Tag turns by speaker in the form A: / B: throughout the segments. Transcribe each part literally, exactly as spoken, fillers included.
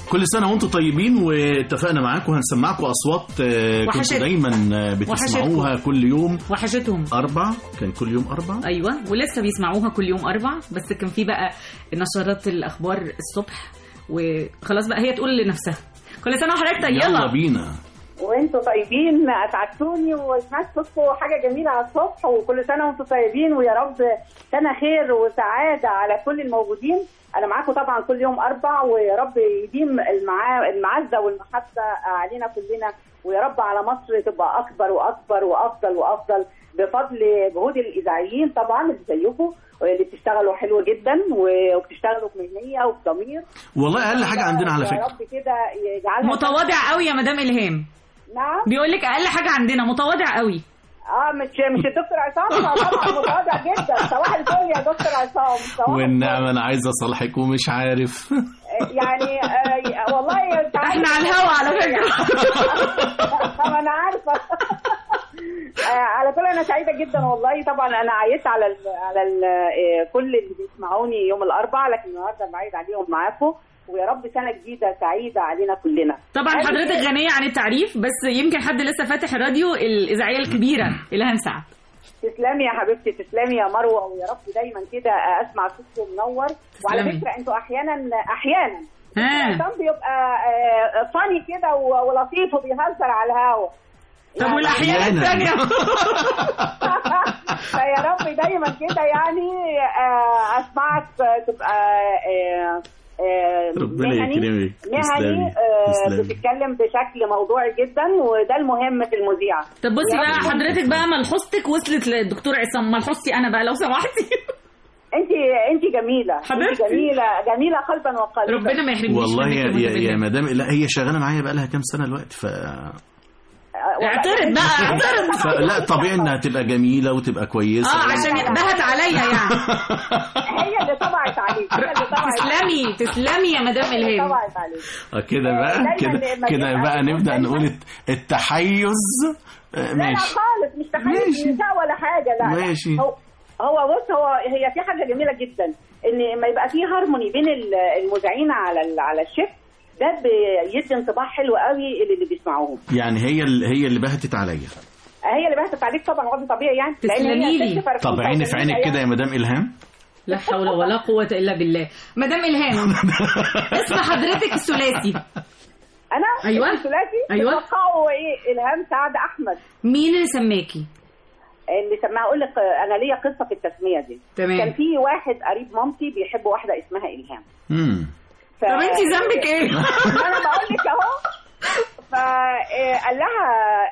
A: كل سنة وانتم طيبين، واتفقنا معاكم هنسمعكم أصوات كنتوا دايما بتسمعوها وحشتكم. كل يوم
B: وحشتهم
A: أربع، كان كل يوم أربع.
B: أيوة، ولسه بيسمعوها كل يوم أربع، بس كان في بقى نشرات الأخبار الصبح، وخلاص بقى هي تقول لنفسها كل سنة وحضرتك طيبة.
A: يلا بينا.
C: وانتوا طيبين، اسعدتوني وسمعت صوتكم حاجه جميله على الصبح، وكل سنه وانتوا طيبين، ويا رب سنه خير وسعاده على كل الموجودين. انا معاكم طبعا كل يوم اربع، ويا رب يديم المعزه والمحبه علينا كلنا، ويا رب على مصر تبقى اكبر واكبر وافضل وافضل بفضل جهود الاذاعيين طبعا اللي زيكم، واللي بتشتغلوا حلو جدا وبتشتغلوا بمهنيه وبضمير.
A: والله اقل حاجه عندنا على فكره
C: يا رب كده يجعلها
B: متواضع قوي يا مدام الهام.
C: نعم،
B: بيقول لك اقل حاجه عندنا متواضع قوي.
C: اه مش مش الدكتور عصام طبعا متواضع جدا. صباح الفل يا دكتور عصام.
A: والنعمه انا عايز اصالحك ومش عارف
C: يعني آه والله
B: احنا على الهوا على فكره.
C: انا عارفه. آه على كل انا سعيده جدا والله. طبعا انا عيت على ال على ال كل اللي بيسمعوني يوم الاربعاء، لكن النهارده بعيد عليهم معاكم، ويا رب سنه جديده سعيده علينا كلنا.
B: طبعا حضرتك غنيه عن التعريف، بس يمكن حد لسه فاتح الراديو الاذاعيه الكبيره الهام سعد.
C: تسلمي يا حبيبتي، تسلمي يا مروه، ويا رب دايما كده اسمع صوتكم منور. وعلى فكره انتوا احيانا احيانا الانسان بيبقى فاني كده ولطيف وبيهزر على الهوا.
B: طب والاحيان الثانيه
C: فيا رب دايما كده يعني اسمعك تبقى
A: ربنا يكرمك،
C: مهني بتتكلم بشكل موضوعي جدا، وده المهم في المذيعه.
B: طب بصي بقى حضرتك بقى ملحوظتك وصلت للدكتور عصام، ملحوظتي انا بقى لو سمحتي.
C: انت انت جميله حبيبتي، جميله جميله قلبا وقالبا.
B: ربنا ما يحرمنيش
A: والله يا يا, يا مدام. لا هي شغاله معايا بقى لها كام سنه الوقت، ف
B: اعترض بقى اعترض.
A: لا طبيعي انها تبقى جميله وتبقى كويسه.
B: اه عشان بهت عليا يعني.
C: هي اللي طبعت عليك.
B: تسلمي تسلمي يا مدام الهام.
C: طبعت عليك.
A: اه كده بقى كده كده بقى نبدا نقول التحيز.
C: ماشي. لا لا خالص مش تحيز نساء ولا حاجه. لا
A: ماشي.
C: هو هو بص هو هي في حاجه جميله جدا ان ما يبقى في هارموني بين المذيعين على على الشيف، ده بيدي انطباع حلو قوي اللي بيسمعوهم.
A: يعني هي اللي هي اللي بهتت عليا.
C: هي اللي بهتت عليك طبعا، وضع طبيعي يعني.
B: تسلمي لي.
A: طب عيني في عينك كده يا مدام الهام.
B: لا حول ولا قوه الا بالله. مدام الهام اسم حضرتك الثلاثي.
C: انا
B: ايوه
C: الثلاثي.
B: ايوه
C: توقعوا ايه؟ الهام سعد احمد.
B: مين اللي سماكي؟
C: اللي سماها اقول لك انا ليا قصه في التسميه دي.
B: تمام.
C: كان في واحد قريب مامتي بيحب واحده اسمها الهام.
A: امم
B: ف... طب انت ذنبك ايه؟
C: انا بقول لك اهو. فقال لها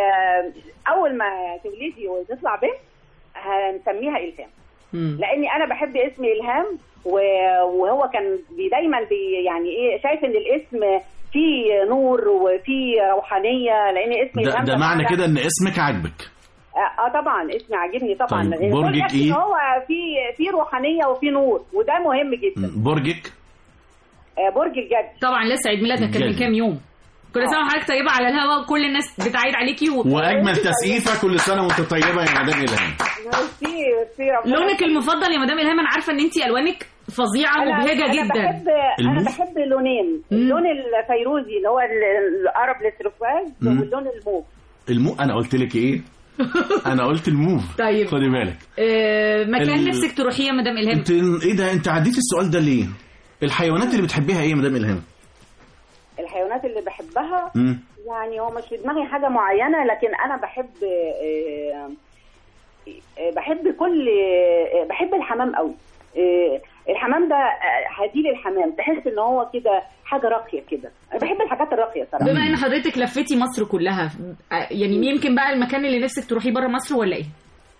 C: اول ما تولدي وتطلع بنت هنسميها الهام.
B: مم.
C: لاني انا بحب اسم الهام، وهو كان بي دايما بي يعني ايه شايف ان الاسم فيه نور وفيه روحانيه، لان اسم
A: ده,
C: الهام
A: ده معنى كده ان اسمك عاجبك.
C: اه طبعا اسمي عاجبني طبعا.
A: طيب برجك ايه؟
C: هو في في روحانيه وفي نور، وده مهم جدا.
A: برجك؟
C: آه برج الجد.
B: طبعا لسه عيد ميلادك كان من كام يوم. كل سنه وحضرتك طيبه على الهوا، وكل الناس بتعيد عليكي و...
A: واجمل تسقيفه. كل سنه وانت طيبه يا مدام الهام.
C: ميرسي ميرسي.
B: لونك المفضل يا مدام الهام؟ انا عارفه ان انت الوانك فظيعه ومبهجه جدا.
C: انا بحب انا بحب لونين، اللون الفيروزي اللي هو القرب للتركواز، واللون الموف.
A: المو انا قلت لك ايه؟ انا قلت الموف.
B: طيب
A: خدي بالك.
B: آه مكان ال... نفسك تروحيه يا مدام الهام؟
A: انت ايه ده؟ انت عديتي السؤال ده ليه؟ الحيوانات اللي بتحبيها ايه يا مدام الهام؟
C: الحيوانات اللي بحبها
A: مم.
C: يعني هو مش في دماغي حاجه معينه، لكن انا بحب آه آه بحب كل آه بحب الحمام قوي. الحمام ده هديل الحمام، تحس ان هو كده حاجه راقيه كده. انا بحب الحاجات الراقيه صراحه.
B: بما ان حضرتك لفيتي مصر كلها، يعني يمكن بقى المكان اللي نفسك تروحيه بره مصر ولا ايه؟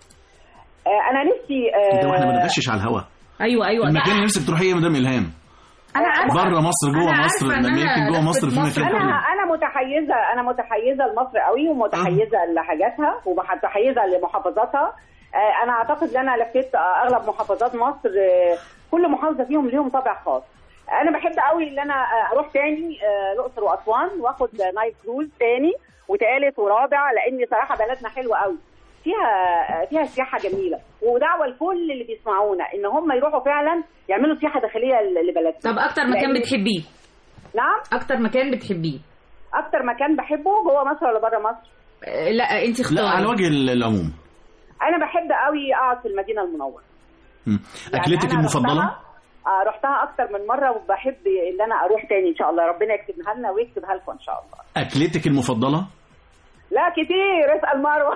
C: انا نفسي
A: ده احنا ما بنغشش على الهوا.
B: ايوه ايوه
A: المكان اللي نفسك تروحيه يا مدام الهام.
C: انا عارفه
A: بره مصر جوه مصر، لما يمكن جوه مصر في مكان.
C: انا انا متحيزه انا متحيزه لمصر قوي، ومتحيزه أه. لحاجاتها، ومتحيزه لمحافظاتها. انا اعتقد ان انا لفيت اغلب محافظات مصر، كل محافظه فيهم ليهم طابع خاص. انا بحب قوي ان انا اروح تاني الاقصر واسوان، واخد نايت كروز تاني وتالت ورابع، لان صراحه بلدنا حلوه قوي، فيها فيها سياحه جميله، ودعوه لكل اللي بيسمعونا ان هم يروحوا فعلا يعملوا سياحه داخليه لبلدنا.
B: طب اكتر مكان بتحبيه؟
C: نعم.
B: اكتر مكان بتحبيه؟
C: اكتر مكان بحبه جوه مصر ولا بره مصر؟
B: آه لا انت اختاري.
A: لا على وجه العموم.
C: انا بحب قوي اقعد في المدينه المنوره.
A: اكلتك يعني المفضله؟
C: آه رحتها اكتر من مره وبحب ان انا اروح تاني ان شاء الله، ربنا يكتبها لنا ويكتبها لكم ان شاء الله.
A: اكلتك المفضله؟
C: لا كتير، اسال مروه.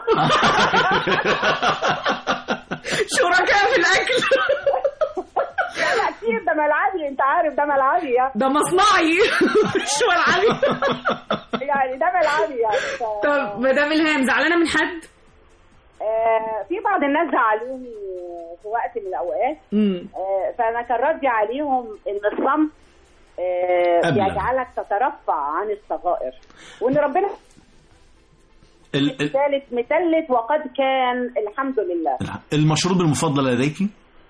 B: شركاء في الاكل.
C: لا لا كتير، ده ملعبي، انت عارف ده ملعبي يعني.
B: ده مصنعي مش ملعبي.
C: يعني ده ملعبي يعني. ف...
B: طب مدام الهام زعلانه من حد؟
C: آه في بعض الناس زعلوني في وقت من الاوقات، آه فانا كان ردي عليهم ان الصمت آه يجعلك تترفع عن الصغائر، وان ربنا الثالث متلت وقد كان الحمد لله.
A: المشروب المفضل لديكي؟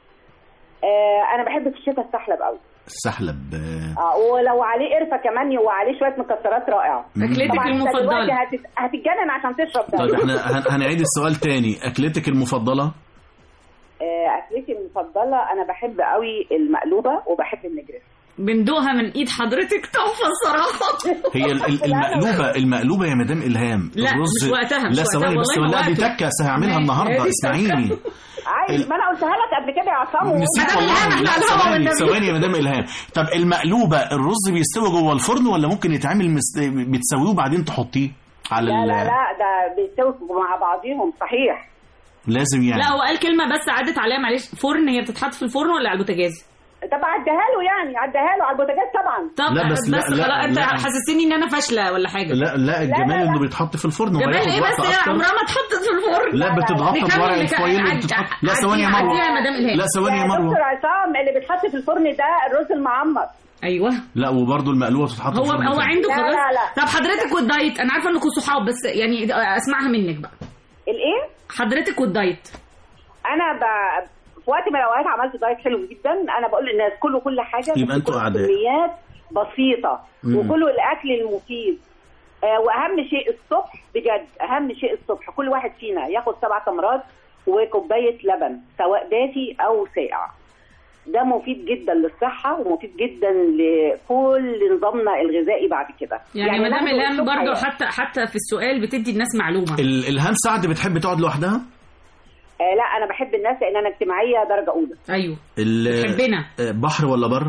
C: آه انا بحب في الشتاء السحلب قوي.
A: السحلب
C: اه ولو عليه قرفه كمان وعليه شويه مكسرات رائعه.
B: اكلتك المفضله؟
C: هتت... هتتجنن عشان تشرب ده.
A: طيب احنا هنعيد السؤال تاني، اكلتك المفضله؟
C: آه اكلتي المفضله انا بحب قوي المقلوبه وبحب النجريسكو.
B: بندوقها من ايد حضرتك تحفه الصراحه.
A: هي المقلوبه المقلوبه يا مدام الهام.
B: لا مش وقتها، مش
A: لا ثواني بس، لا دي تكه هعملها النهارده، اسمعيني.
C: عايز ما انا قلتها لك قبل كده يا عصام.
A: نسيت والله. ثواني يا مدام الهام، طب المقلوبه الرز بيستوي جوه الفرن ولا ممكن يتعمل مست... بتسويه وبعدين تحطيه على
C: لا لا لا ده بيستوي مع بعضيهم صحيح.
A: لازم يعني.
B: لا هو قال كلمه بس عدت عليها معلش، فرن هي بتتحط في الفرن ولا على البوتاجاز؟
C: طب عدها له يعني، عدها له على البوتاجاز طبعا.
B: طب
A: لا بس,
B: بس
A: لا لا
B: انت
A: لا
B: حسستني ان انا فاشله ولا حاجه.
A: لا لا الجمال انه بيتحط في الفرن.
B: جمال ايه بس، هي عمرها ما اتحطت في الفرن.
A: لا بتتغطى بورق الفويل وبتتحط. لا ثواني يا مروه، لا ثواني يا مروه.
C: دكتور عصام اللي بيتحط في الفرن ده الرز المعمر.
B: ايوه.
A: لا وبرده المقلوبه بتتحط
B: هو
A: في الفرن.
B: هو عنده
C: خلاص. لا لا لا.
B: طب حضرتك والدايت، انا عارفه انكم صحاب بس يعني اسمعها منك بقى.
C: الايه؟
B: حضرتك والدايت.
C: انا ب... في وقت من الاوقات عملت دايت حلو جدا. انا بقول للناس كلوا كل حاجه،
A: يبقى انتوا اعداء.
C: كميات بسيطه وكلوا الاكل المفيد. آه واهم شيء الصبح، بجد اهم شيء الصبح كل واحد فينا ياخد سبع تمرات وكوبايه لبن سواء دافي او ساقع. ده مفيد جدا للصحه ومفيد جدا لكل نظامنا الغذائي بعد كده.
B: يعني, يعني مدام الهام برضه حتى حتى في السؤال بتدي الناس معلومه.
A: الهام سعد بتحب تقعد لوحدها؟
C: آه لا انا بحب الناس لان انا اجتماعيه درجه اولى.
B: ايوه
A: بتحبنا. بحر ولا بر؟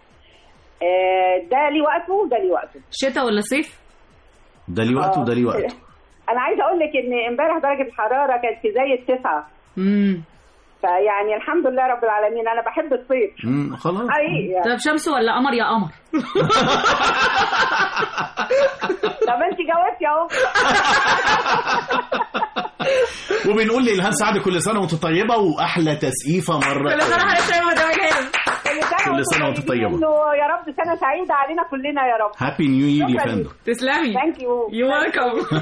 C: آه ده ليه وقته وده ليه وقته.
B: شتاء ولا صيف؟
A: ده ليه وقته وده ليه وقته.
C: انا عايزه اقول لك ان امبارح درجه الحراره كانت في زي التسعه.
B: امم
C: فيعني الحمد لله رب العالمين انا بحب الصيف.
A: امم خلاص.
C: حقيقي.
B: طب شمس ولا قمر يا قمر؟
C: طب انت جاوبتي اهو.
A: وبنقول لإلهام سعد كل سنه وانت طيبه واحلى تسقيفه مره.
B: كل سنه وانت طيبه مدام الهام.
A: كل سنه وانت طيبه.
C: يا رب سنه سعيده علينا كلنا يا رب.
A: هابي نيو يير يا فندم.
B: تسلمي.
C: ثانك يو.
B: يو ويلكم.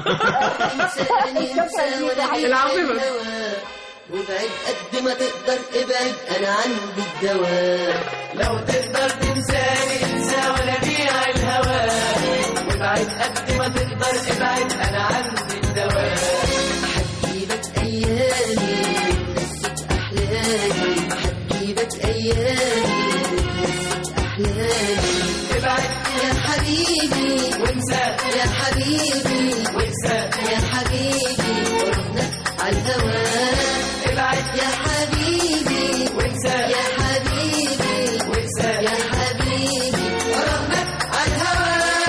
B: العظيمه.
D: وابعد قد ما تقدر ابعد، انا عندي الدواء. لو تقدر تنساني انسى ولا بيع الهوى. وابعد قد ما تقدر ابعد، انا عندي الدواء. هتجيبك ايامي نسيت احلامي، هتجيبك ايامي نسيت احلامي. ابعد يا حبيبي وانسى يا حبيبي وانسى يا حبيبي ورحنا على الهوى. ابعد يا حبيبي وانسى يا حبيبي وانسى يا حبيبي ورحنا على الهوى.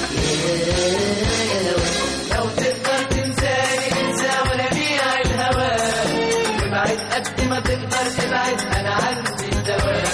D: يا هوى لو تقدر تنساني انسى ولا بيع الهوى. ابعد قد ما تقدر ابعد، انا عندي الدواء.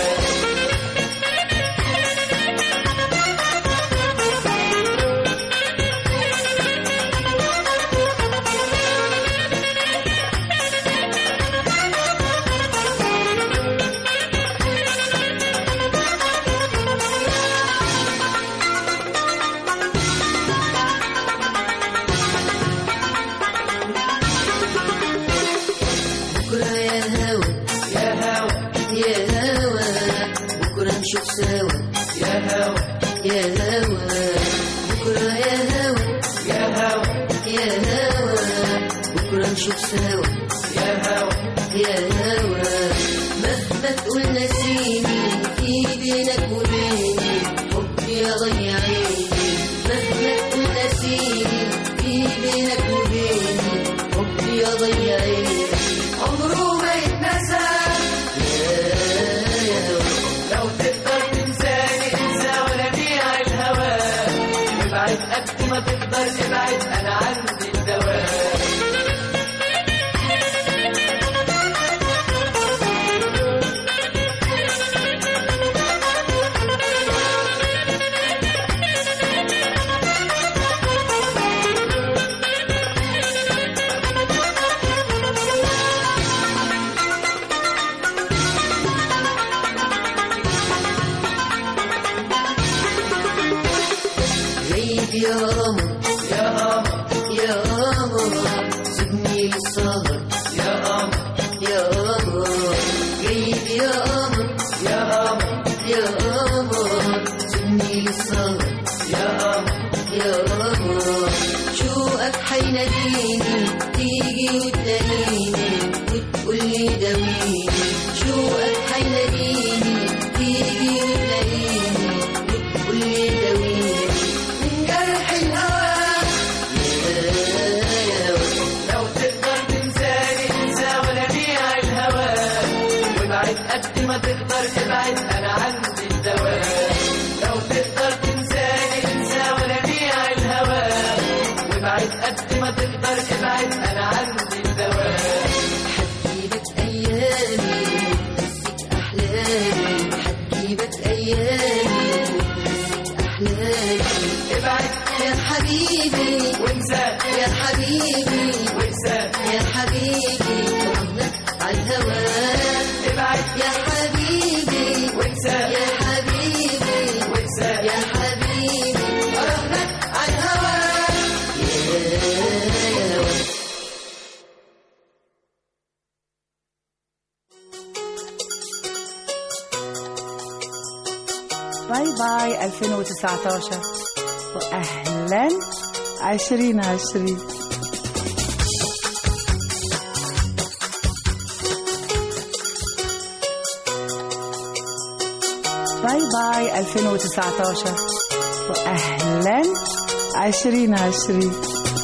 D: نشوف سوا يا هوا يا هوا بكرة يا هوا يا هوا يا هوا بكرة نشوف سوا يا هوا يا هوا. مهما تقول نسيني في بينك وبيني حب يا ضي عيني مهما تكون نسيني في بينك وبيني حبي يا ضي عيني عمره ما يتنسى يا هوا
E: لو تقدر تنساني انسى ولا بيع الهوى ابعد قد ما تقدر ابعد انا عندي الدواء
D: يا قمر
E: يا قمر
D: يا قمر سيبني للسهر
E: يا قمر
D: يا قمر جيب يا قمر
E: يا قمر
D: يا قمر سيبني للسهر
E: يا قمر
D: يا قمر شوقك حيناديني تيجي وتلاقيني وتقولي داويني شوقك حيناديني تيجي وتلاقيني وتقولي داويني من جرح الهوى يا هوا
E: لو تقدر تنساني انسى ولا بيع الهوى وابعد قد ما تقدر ابعد انا عندي الدواء لو تقدر تنساني انسى ولا بيع الهوى وابعد قد ما تقدر ابعد انا عندي الدواء
D: حتجيبك ايامي وتنسيك احلامي حتجيبك ايامي وتنسيك احلامي
E: ابعد
D: يا حبيبي
E: وانسى
D: يا حبيبي
E: وانسى
D: يا حبيبي رهنك على الهوى
E: ابعد
D: يا حبيبي
E: وانسى
D: يا حبيبي
E: وانسى
D: يا حبيبي رهنك على الهوى يا هوا
F: باي باي ألفين وتسعتاشر وأهلا عشرين عشرين. باي باي ألفين وتسعتاشر وأهلا عشرين عشرين.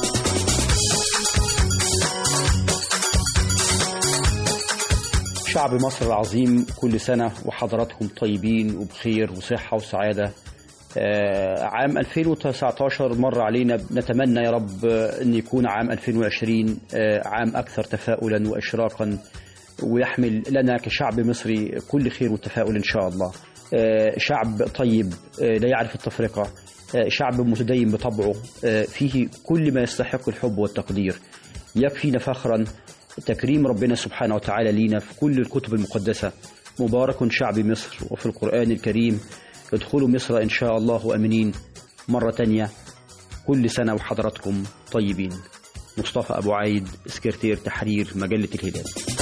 G: شعب مصر العظيم كل سنة وحضراتكم طيبين وبخير وصحة وسعادة. آه عام ألفين وتسعتاشر مر علينا، نتمنى يا رب أن يكون عام ألفين وعشرين آه عام أكثر تفاؤلا وإشراقا، ويحمل لنا كشعب مصري كل خير وتفاؤل إن شاء الله. آه شعب طيب، آه لا يعرف التفرقة، آه شعب متدين بطبعه، آه فيه كل ما يستحق الحب والتقدير. يكفينا فخرا تكريم ربنا سبحانه وتعالى لينا في كل الكتب المقدسة. مبارك شعب مصر، وفي القرآن الكريم ادخلوا مصر إن شاء الله أمنين. مرة تانية كل سنة وحضراتكم طيبين. مصطفى أبو عايد، سكرتير تحرير مجلة الهلال.